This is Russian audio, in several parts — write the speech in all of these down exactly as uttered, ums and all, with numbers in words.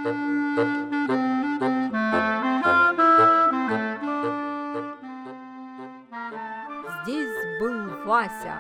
Здесь был Вася.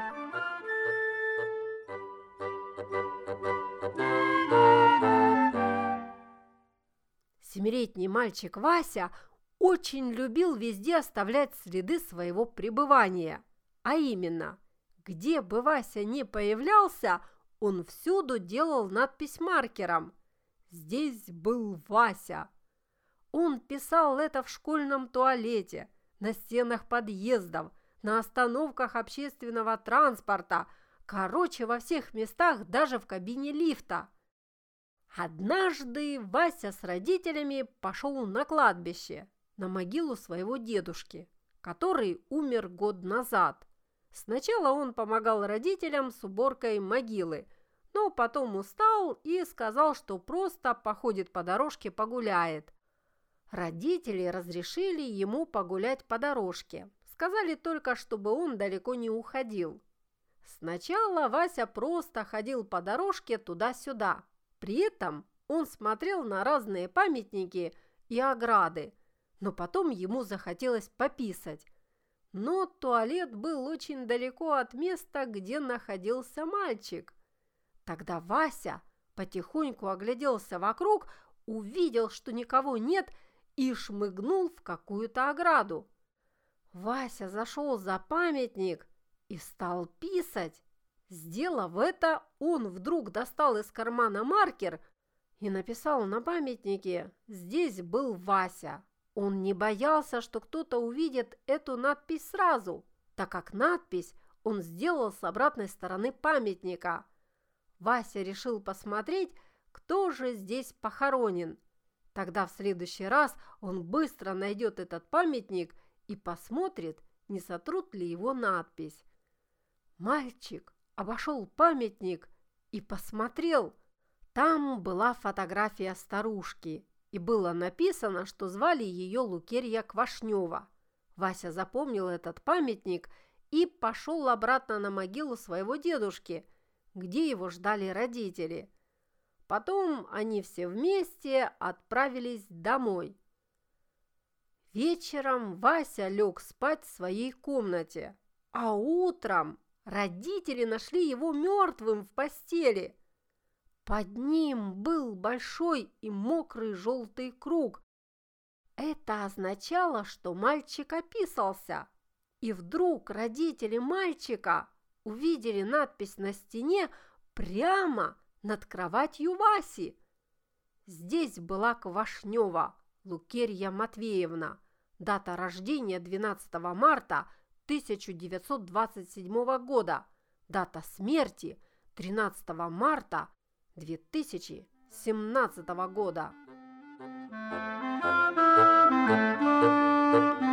Семилетний мальчик Вася очень любил везде оставлять следы своего пребывания. А именно, где бы Вася ни появлялся, он всюду делал надпись маркером: «Здесь был Вася». Он писал это в школьном туалете, на стенах подъездов, на остановках общественного транспорта, короче, во всех местах, даже в кабине лифта. Однажды Вася с родителями пошел на кладбище, на могилу своего дедушки, который умер год назад. Сначала он помогал родителям с уборкой могилы, но потом устал и сказал, что просто походит по дорожке, погуляет. Родители разрешили ему погулять по дорожке, сказали только, чтобы он далеко не уходил. Сначала Вася просто ходил по дорожке туда-сюда. При этом он смотрел на разные памятники и ограды, но потом ему захотелось пописать. Но туалет был очень далеко от места, где находился мальчик. Тогда Вася потихоньку огляделся вокруг, увидел, что никого нет, и шмыгнул в какую-то ограду. Вася зашел за памятник и стал писать. Сделав это, он вдруг достал из кармана маркер и написал на памятнике: «Здесь был Вася». Он не боялся, что кто-то увидит эту надпись сразу, так как надпись он сделал с обратной стороны памятника. Вася решил посмотреть, кто же здесь похоронен. Тогда в следующий раз он быстро найдет этот памятник и посмотрит, не сотрут ли его надпись. Мальчик обошел памятник и посмотрел. Там была фотография старушки, и было написано, что звали ее Лукерья Квашнева. Вася запомнил этот памятник и пошел обратно на могилу своего дедушки, где его ждали родители. Потом они все вместе отправились домой. Вечером Вася лег спать в своей комнате, а утром родители нашли его мертвым в постели. Под ним был большой и мокрый желтый круг. Это означало, что мальчик описался. И вдруг родители мальчика увидели надпись на стене прямо над кроватью Васи. Здесь была Квашнева Лукерья Матвеевна. Дата рождения двенадцатого марта тысяча девятьсот двадцать седьмого года. Дата смерти тринадцатого марта две тысячи семнадцатого года.